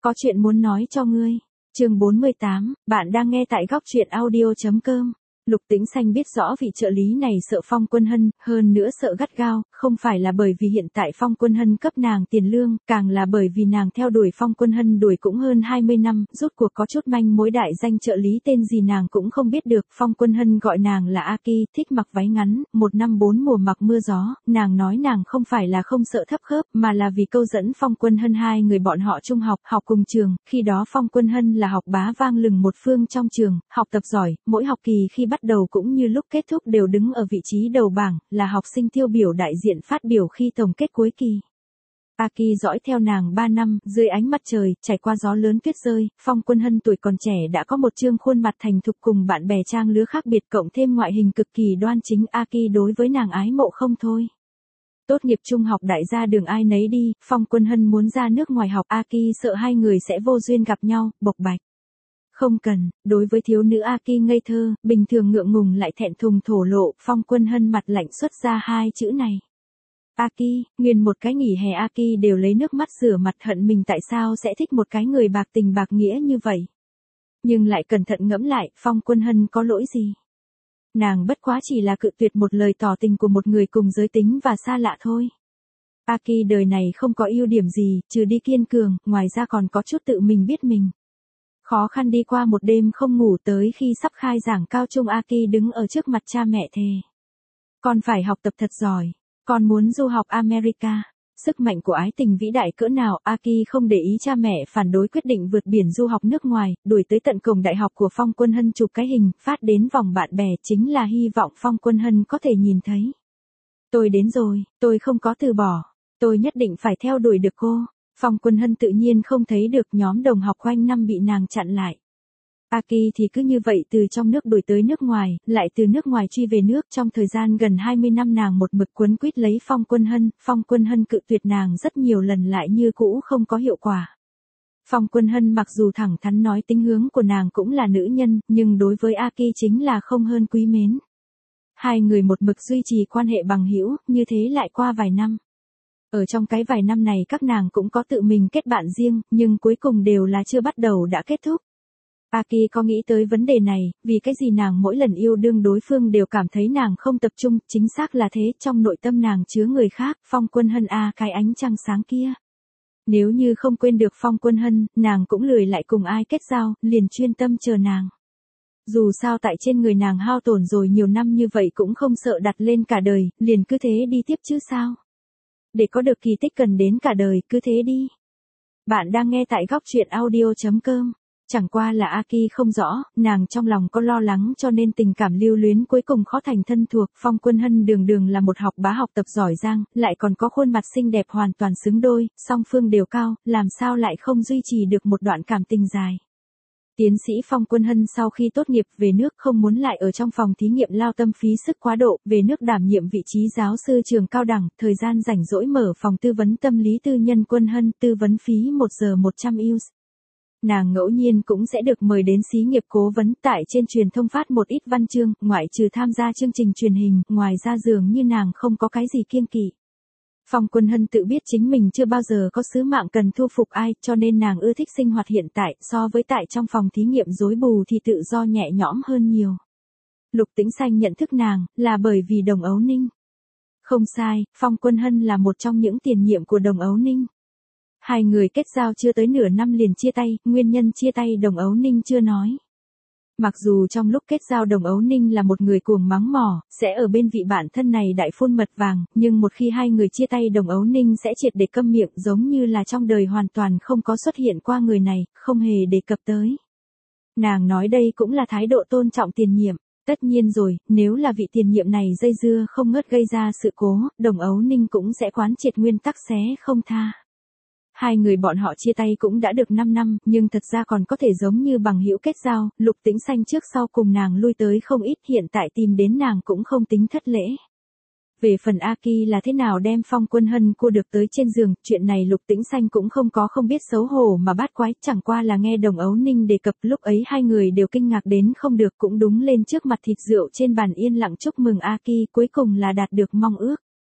Có chuyện muốn nói cho ngươi. Chương 48, bạn đang nghe tại góc truyện audio.com. Lục Tĩnh Xanh biết rõ vị trợ lý này sợ Phong Quân Hân, hơn nữa sợ gắt gao, không phải là bởi vì hiện tại Phong Quân Hân cấp nàng tiền lương, càng là bởi vì nàng theo đuổi Phong Quân Hân đuổi cũng hơn 20 năm, rốt cuộc có chút manh mối. Đại danh trợ lý tên gì nàng cũng không biết được. Phong Quân Hân gọi nàng là Aki, thích mặc váy ngắn, 1 năm 4 mùa mặc mưa gió. Nàng nói nàng không phải là không sợ thấp khớp, mà là vì câu dẫn Phong Quân Hân. Hai người bọn họ trung học, học cùng trường, khi đó Phong Quân Hân là học bá vang lừng một phương trong trường, học tập giỏi, mỗi học kỳ khi bắt đầu cũng như lúc kết thúc đều đứng ở vị trí đầu bảng, là học sinh tiêu biểu đại diện phát biểu khi tổng kết cuối kỳ. Aki dõi theo nàng 3 năm, dưới ánh mặt trời, trải qua gió lớn tuyết rơi, Phong Quân Hân tuổi còn trẻ đã có một trương khuôn mặt thành thục cùng bạn bè trang lứa khác biệt, cộng thêm ngoại hình cực kỳ đoan chính. Aki đối với nàng ái mộ không thôi. Tốt nghiệp trung học đại gia đường ai nấy đi, Phong Quân Hân muốn ra nước ngoài học. Aki sợ hai người sẽ vô duyên gặp nhau, bộc bạch. Không cần, đối với thiếu nữ Aki ngây thơ, bình thường ngượng ngùng lại thẹn thùng thổ lộ, Phong Quân Hân mặt lạnh xuất ra hai chữ này. Aki, nguyên một cái nghỉ hè Aki đều lấy nước mắt rửa mặt, hận mình tại sao sẽ thích một cái người bạc tình bạc nghĩa như vậy. Nhưng lại cẩn thận ngẫm lại, Phong Quân Hân có lỗi gì? Nàng bất quá chỉ là cự tuyệt một lời tỏ tình của một người cùng giới tính và xa lạ thôi. Aki đời này không có ưu điểm gì, trừ đi kiên cường, ngoài ra còn có chút tự mình biết mình. Khó khăn đi qua một đêm không ngủ, tới khi sắp khai giảng cao trung Aki đứng ở trước mặt cha mẹ thề. Con phải học tập thật giỏi, con muốn du học America. Sức mạnh của ái tình vĩ đại cỡ nào, Aki không để ý cha mẹ phản đối, quyết định vượt biển du học nước ngoài, đuổi tới tận cổng đại học của Phong Quân Hân chụp cái hình, phát đến vòng bạn bè, chính là hy vọng Phong Quân Hân có thể nhìn thấy. Tôi đến rồi, tôi không có từ bỏ, tôi nhất định phải theo đuổi được cô. Phong Quân Hân tự nhiên không thấy được, nhóm đồng học quanh năm bị nàng chặn lại. Aki thì cứ như vậy từ trong nước đuổi tới nước ngoài, lại từ nước ngoài truy về nước. Trong thời gian gần 20 năm nàng một mực quấn quýt lấy Phong Quân Hân. Phong Quân Hân cự tuyệt nàng rất nhiều lần lại như cũ không có hiệu quả. Phong Quân Hân mặc dù thẳng thắn nói tính hướng của nàng cũng là nữ nhân, nhưng đối với Aki chính là không hơn quý mến. Hai người một mực duy trì quan hệ bằng hữu, như thế lại qua vài năm. Ở trong cái vài năm này các nàng cũng có tự mình kết bạn riêng, nhưng cuối cùng đều là chưa bắt đầu đã kết thúc. Aki có nghĩ tới vấn đề này, vì cái gì nàng mỗi lần yêu đương đối phương đều cảm thấy nàng không tập trung, chính xác là thế, trong nội tâm nàng chứa người khác. Phong Quân Hân cái ánh trăng sáng kia. Nếu như không quên được Phong Quân Hân, nàng cũng lười lại cùng ai kết giao, liền chuyên tâm chờ nàng. Dù sao tại trên người nàng hao tổn rồi nhiều năm như vậy cũng không sợ đặt lên cả đời, liền cứ thế đi tiếp chứ sao. Để có được kỳ tích cần đến cả đời, cứ thế đi. Bạn đang nghe tại góc truyện audio.com. Chẳng qua là Aki không rõ, nàng trong lòng có lo lắng cho nên tình cảm lưu luyến cuối cùng khó thành thân thuộc. Phong Quân Hân đường đường là một học bá học tập giỏi giang, lại còn có khuôn mặt xinh đẹp hoàn toàn xứng đôi, song phương đều cao, làm sao lại không duy trì được một đoạn cảm tình dài. Tiến sĩ Phong Quân Hân sau khi tốt nghiệp về nước không muốn lại ở trong phòng thí nghiệm lao tâm phí sức quá độ, về nước đảm nhiệm vị trí giáo sư trường cao đẳng, thời gian rảnh rỗi mở phòng tư vấn tâm lý tư nhân. Quân Hân tư vấn phí 1 giờ 100 US. Nàng ngẫu nhiên cũng sẽ được mời đến xí nghiệp cố vấn, tại trên truyền thông phát một ít văn chương, ngoại trừ tham gia chương trình truyền hình, ngoài ra dường như nàng không có cái gì kiêng kỵ. Phong Quân Hân tự biết chính mình chưa bao giờ có sứ mạng cần thu phục ai, cho nên nàng ưa thích sinh hoạt hiện tại, so với tại trong phòng thí nghiệm rối bù thì tự do nhẹ nhõm hơn nhiều. Lục Tĩnh Xanh nhận thức nàng, là bởi vì Đồng Ấu Ninh. Không sai, Phong Quân Hân là một trong những tiền nhiệm của Đồng Ấu Ninh. Hai người kết giao chưa tới nửa năm liền chia tay, nguyên nhân chia tay Đồng Ấu Ninh chưa nói. Mặc dù trong lúc kết giao Đồng Ấu Ninh là một người cuồng mắng mỏ, sẽ ở bên vị bạn thân này đại phun mật vàng, nhưng một khi hai người chia tay Đồng Ấu Ninh sẽ triệt để câm miệng, giống như là trong đời hoàn toàn không có xuất hiện qua người này, không hề đề cập tới. Nàng nói đây cũng là thái độ tôn trọng tiền nhiệm. Tất nhiên rồi, nếu là vị tiền nhiệm này dây dưa không ngớt gây ra sự cố, Đồng Ấu Ninh cũng sẽ quán triệt nguyên tắc xé không tha. Hai người bọn họ chia tay cũng đã được 5 năm, nhưng thật ra còn có thể giống như bằng hữu kết giao. Lục Tĩnh Xanh trước sau cùng nàng lui tới không ít, hiện tại tìm đến nàng cũng không tính thất lễ. Về phần Aki là thế nào đem Phong Quân Hân cua được tới trên giường, chuyện này Lục Tĩnh Xanh cũng không biết xấu hổ mà bát quái, chẳng qua là nghe Đồng Ấu Ninh đề cập, lúc ấy hai người đều kinh ngạc đến không được, cũng đúng lên trước mặt thịt rượu trên bàn yên lặng chúc mừng Aki, cuối cùng là đạt được mong ước.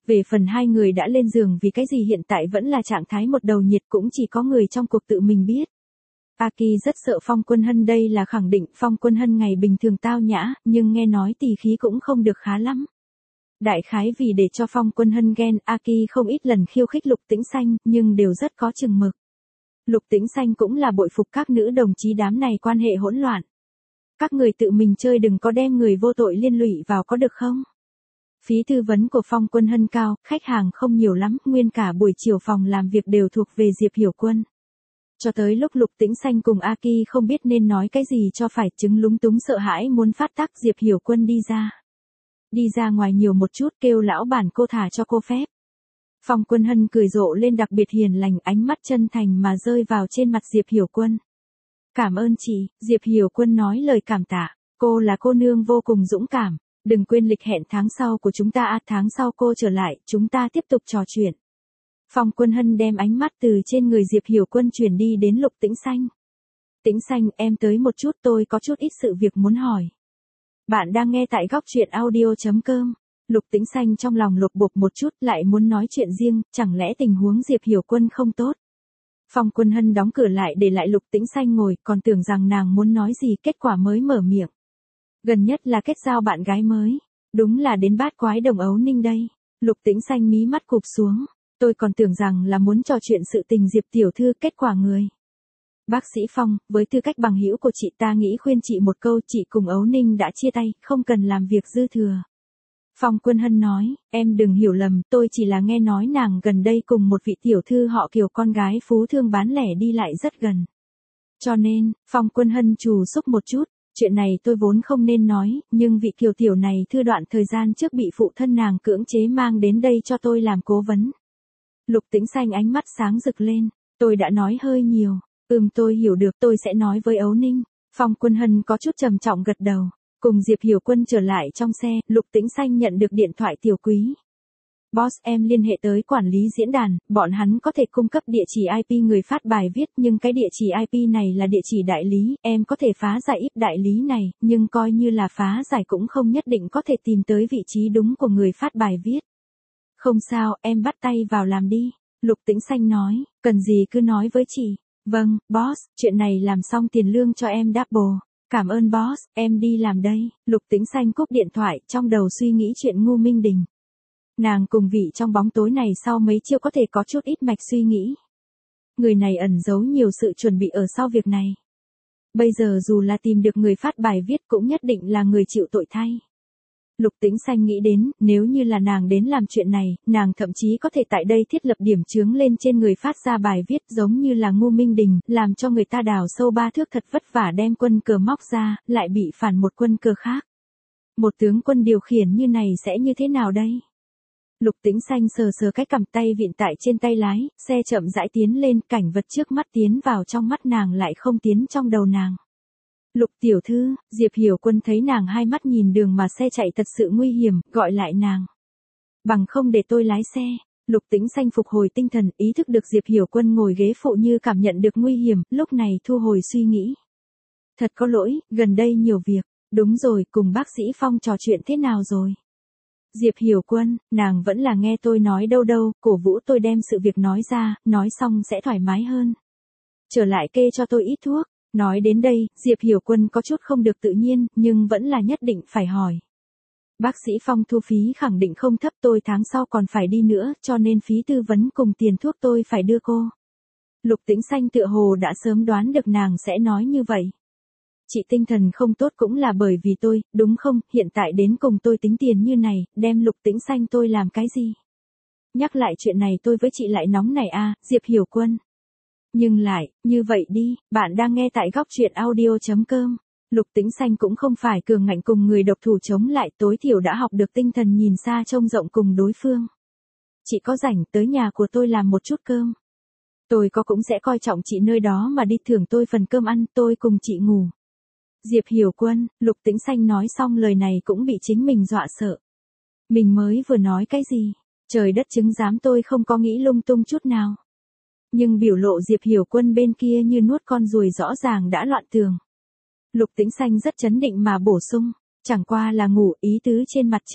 Về phần hai người đã lên giường vì cái gì hiện tại vẫn là trạng thái một đầu nhiệt cũng chỉ có người trong cuộc tự mình biết. Aki rất sợ Phong Quân Hân, đây là khẳng định. Phong Quân Hân ngày bình thường tao nhã, nhưng nghe nói tỳ khí cũng không được khá lắm. Đại khái vì để cho Phong Quân Hân ghen, Aki không ít lần khiêu khích Lục Tĩnh Xanh, nhưng đều rất có chừng mực. Lục Tĩnh Xanh cũng là bội phục các nữ đồng chí đám này quan hệ hỗn loạn. Các người tự mình chơi đừng có đem người vô tội liên lụy vào có được không? Phí tư vấn của Phong Quân Hân cao, khách hàng không nhiều lắm, nguyên cả buổi chiều phòng làm việc đều thuộc về Diệp Hiểu Quân. Cho tới lúc Lục Tĩnh Xanh cùng Aki không biết nên nói cái gì cho phải, chứng lúng túng sợ hãi muốn phát tác, Diệp Hiểu Quân đi ra. Đi ra ngoài nhiều một chút, kêu lão bản cô thả cho cô phép. Phong Quân Hân cười rộ lên, đặc biệt hiền lành, ánh mắt chân thành mà rơi vào trên mặt Diệp Hiểu Quân. Cảm ơn chị, Diệp Hiểu Quân nói lời cảm tạ, cô là cô nương vô cùng dũng cảm, đừng quên lịch hẹn tháng sau của chúng ta, tháng sau cô trở lại, chúng ta tiếp tục trò chuyện. Phong Quân Hân đem ánh mắt từ trên người Diệp Hiểu Quân chuyển đi đến Lục Tĩnh Xanh. Tĩnh Xanh, em tới một chút, tôi có chút ít sự việc muốn hỏi. Bạn đang nghe tại góc truyện audio.com. Lục Tĩnh Xanh trong lòng lục bục một chút, lại muốn nói chuyện riêng, chẳng lẽ tình huống Diệp Hiểu Quân không tốt. Phong Quân Hân đóng cửa lại để lại Lục Tĩnh Xanh ngồi, còn tưởng rằng nàng muốn nói gì, kết quả mới mở miệng. Gần nhất là kết giao bạn gái mới, đúng là đến bát quái đồng Ấu Ninh đây. Lục Tĩnh Xanh mí mắt cụp xuống, tôi còn tưởng rằng là muốn trò chuyện sự tình Diệp tiểu thư, kết quả người. Bác sĩ Phong, với tư cách bằng hữu của chị ta nghĩ khuyên chị một câu, chị cùng Ấu Ninh đã chia tay, không cần làm việc dư thừa. Phong Quân Hân nói, em đừng hiểu lầm, tôi chỉ là nghe nói nàng gần đây cùng một vị tiểu thư họ Kiều con gái phú thương bán lẻ đi lại rất gần. Cho nên, Phong Quân Hân trù xúc một chút, chuyện này tôi vốn không nên nói, nhưng vị Kiều tiểu này thư đoạn thời gian trước bị phụ thân nàng cưỡng chế mang đến đây cho tôi làm cố vấn. Lục Tĩnh Xanh ánh mắt sáng rực lên, tôi đã nói hơi nhiều, tôi hiểu được, tôi sẽ nói với Ấu Ninh. Phong Quân Hân có chút trầm trọng gật đầu. Cùng Diệp Hiểu Quân trở lại trong xe, Lục Tĩnh Xanh nhận được điện thoại Tiểu Quý. Boss, em liên hệ tới quản lý diễn đàn, bọn hắn có thể cung cấp địa chỉ IP người phát bài viết, nhưng cái địa chỉ IP này là địa chỉ đại lý, em có thể phá giải IP đại lý này, nhưng coi như là phá giải cũng không nhất định có thể tìm tới vị trí đúng của người phát bài viết. Không sao, em bắt tay vào làm đi. Lục Tĩnh Xanh nói, cần gì cứ nói với chị. Vâng, boss, chuyện này làm xong tiền lương cho em double. Cảm ơn boss, em đi làm đây. Lục Tĩnh Xanh cúp điện thoại, trong đầu suy nghĩ chuyện Ngô Minh Đình. Nàng cùng vị trong bóng tối này sau mấy chiêu có thể có chút ít mạch suy nghĩ. Người này ẩn giấu nhiều sự chuẩn bị ở sau việc này. Bây giờ dù là tìm được người phát bài viết cũng nhất định là người chịu tội thay. Lục Tĩnh Xanh nghĩ đến, nếu như là nàng đến làm chuyện này, nàng thậm chí có thể tại đây thiết lập điểm chướng lên trên người phát ra bài viết, giống như là Ngô Minh Đình, làm cho người ta đào sâu 3 thước thật vất vả đem quân cờ móc ra, lại bị phản một quân cờ khác. Một tướng quân điều khiển như này sẽ như thế nào đây? Lục Tĩnh Xanh sờ sờ cái cằm, tay vịn tại trên tay lái, xe chậm rãi tiến lên, cảnh vật trước mắt tiến vào trong mắt nàng lại không tiến trong đầu nàng. Lục tiểu thư, Diệp Hiểu Quân thấy nàng hai mắt nhìn đường mà xe chạy thật sự nguy hiểm, gọi lại nàng. Bằng không để tôi lái xe. Lục Tĩnh Xanh phục hồi tinh thần, ý thức được Diệp Hiểu Quân ngồi ghế phụ như cảm nhận được nguy hiểm, lúc này thu hồi suy nghĩ. Thật có lỗi, gần đây nhiều việc. Đúng rồi, cùng bác sĩ Phong trò chuyện thế nào rồi? Diệp Hiểu Quân, nàng vẫn là nghe tôi nói đâu, cổ vũ tôi đem sự việc nói ra, nói xong sẽ thoải mái hơn. Trở lại kê cho tôi ít thuốc. Nói đến đây, Diệp Hiểu Quân có chút không được tự nhiên, nhưng vẫn là nhất định phải hỏi. Bác sĩ Phong thu phí khẳng định không thấp, tôi tháng sau còn phải đi nữa, cho nên phí tư vấn cùng tiền thuốc tôi phải đưa cô. Lục Tĩnh Xanh tựa hồ đã sớm đoán được nàng sẽ nói như vậy. Chị tinh thần không tốt cũng là bởi vì tôi, đúng không, hiện tại đến cùng tôi tính tiền như này, đem Lục Tĩnh Xanh tôi làm cái gì? Nhắc lại chuyện này tôi với chị lại nóng này Diệp Hiểu Quân. Nhưng lại, như vậy đi, bạn đang nghe tại góc truyện audio.com. Lục Tĩnh Xanh cũng không phải cường ngạnh cùng người độc thủ chống lại, tối thiểu đã học được tinh thần nhìn xa trông rộng cùng đối phương. Chị có rảnh tới nhà của tôi làm một chút cơm. Tôi có cũng sẽ coi trọng chị nơi đó mà đi thưởng tôi phần cơm ăn, tôi cùng chị ngủ. Diệp Hiểu Quân, Lục Tĩnh Xanh nói xong lời này cũng bị chính mình dọa sợ. Mình mới vừa nói cái gì? Trời đất chứng giám tôi không có nghĩ lung tung chút nào. Nhưng biểu lộ Diệp Hiểu Quân bên kia như nuốt con ruồi rõ ràng đã loạn tường. Lục Tĩnh Xanh rất chấn định mà bổ sung, chẳng qua là ngủ, ý tứ trên mặt chữ.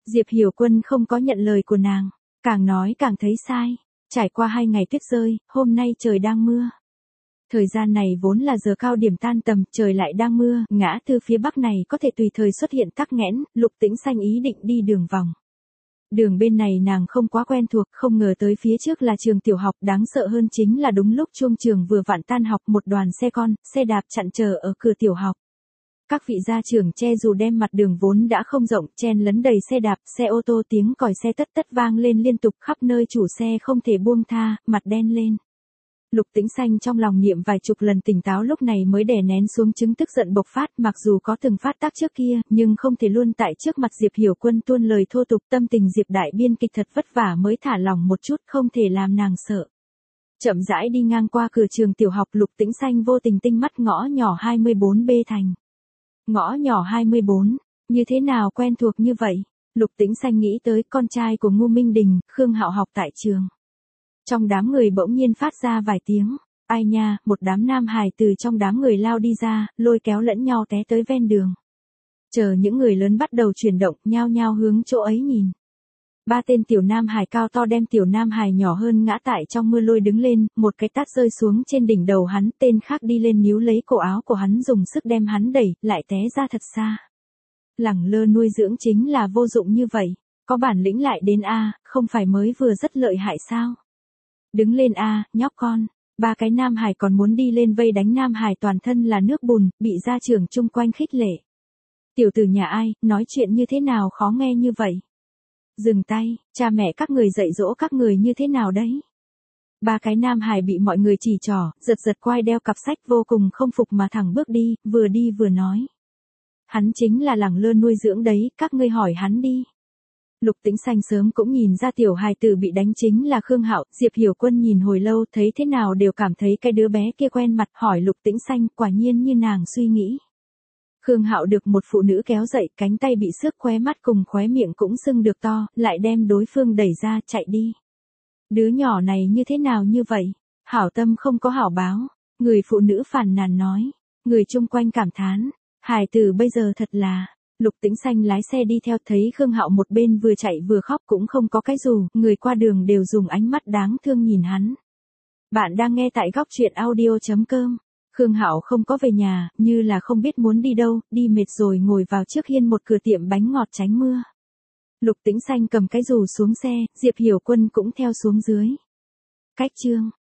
Diệp Hiểu Quân không có nhận lời của nàng, càng nói càng thấy sai. Trải qua 2 ngày tuyết rơi, hôm nay trời đang mưa. Thời gian này vốn là giờ cao điểm tan tầm, trời lại đang mưa, ngã tư phía bắc này có thể tùy thời xuất hiện tắc nghẽn, Lục Tĩnh Xanh ý định đi đường vòng. Đường bên này nàng không quá quen thuộc, không ngờ tới phía trước là trường tiểu học, đáng sợ hơn chính là đúng lúc chuông trường vừa vặn tan học, một đoàn xe con, xe đạp chặn chờ ở cửa tiểu học. Các vị gia trưởng che dù đem mặt đường vốn đã không rộng, chen lấn đầy xe đạp, xe ô tô, tiếng còi xe tất tất vang lên liên tục, khắp nơi chủ xe không thể buông tha, mặt đen lên. Lục Tĩnh Xanh trong lòng niệm vài chục lần tỉnh táo lúc này mới đè nén xuống chứng tức giận bộc phát, mặc dù có từng phát tác trước kia, nhưng không thể luôn tại trước mặt Diệp Hiểu Quân tuôn lời thô tục, tâm tình Diệp đại biên kịch thật vất vả mới thả lỏng một chút, không thể làm nàng sợ. Chậm rãi đi ngang qua cửa trường tiểu học, Lục Tĩnh Xanh vô tình tinh mắt ngõ nhỏ 24B thành. Ngõ nhỏ 24, như thế nào quen thuộc như vậy? Lục Tĩnh Xanh nghĩ tới con trai của Ngô Minh Đình, Khương Hạo học tại trường. Trong đám người bỗng nhiên phát ra vài tiếng, ai nha, một đám nam hài từ trong đám người lao đi ra, lôi kéo lẫn nhau té tới ven đường. Chờ những người lớn bắt đầu chuyển động, nhao nhao hướng chỗ ấy nhìn. 3 tên tiểu nam hài cao to đem tiểu nam hài nhỏ hơn ngã tại trong mưa lôi đứng lên, một cái tát rơi xuống trên đỉnh đầu hắn, tên khác đi lên níu lấy cổ áo của hắn dùng sức đem hắn đẩy, lại té ra thật xa. Lẳng lơ nuôi dưỡng chính là vô dụng như vậy, có bản lĩnh lại đến a, không phải mới vừa rất lợi hại sao? Đứng lên a, nhóc con. 3 cái nam hải còn muốn đi lên vây đánh nam hải toàn thân là nước bùn, bị gia trưởng chung quanh khích lệ. Tiểu tử nhà ai, nói chuyện như thế nào khó nghe như vậy? Dừng tay, cha mẹ các người dạy dỗ các người như thế nào đấy? 3 cái nam hải bị mọi người chỉ trỏ, giật giật quai đeo cặp sách vô cùng không phục mà thẳng bước đi vừa nói. Hắn chính là lẳng lơ nuôi dưỡng đấy, các ngươi hỏi hắn đi. Lục Tĩnh Xanh sớm cũng nhìn ra tiểu hài tử bị đánh chính là Khương Hạo, Diệp Hiểu Quân nhìn hồi lâu thấy thế nào đều cảm thấy cái đứa bé kia quen mặt, hỏi Lục Tĩnh Xanh, quả nhiên như nàng suy nghĩ. Khương Hạo được một phụ nữ kéo dậy, cánh tay bị xước, khóe mắt cùng khóe miệng cũng sưng được to, lại đem đối phương đẩy ra, chạy đi. Đứa nhỏ này như thế nào như vậy? Hảo tâm không có hảo báo, người phụ nữ phàn nàn nói. Người chung quanh cảm thán, hài tử bây giờ thật là. Lục Tĩnh Xanh lái xe đi theo, thấy Khương Hạo một bên vừa chạy vừa khóc, cũng không có cái dù, người qua đường đều dùng ánh mắt đáng thương nhìn hắn. Bạn đang nghe tại góc truyện audio.com. Khương Hạo không có về nhà, như là không biết muốn đi đâu, đi mệt rồi ngồi vào trước hiên một cửa tiệm bánh ngọt tránh mưa. Lục Tĩnh Xanh cầm cái dù xuống xe, Diệp Hiểu Quân cũng theo xuống dưới. Cách chương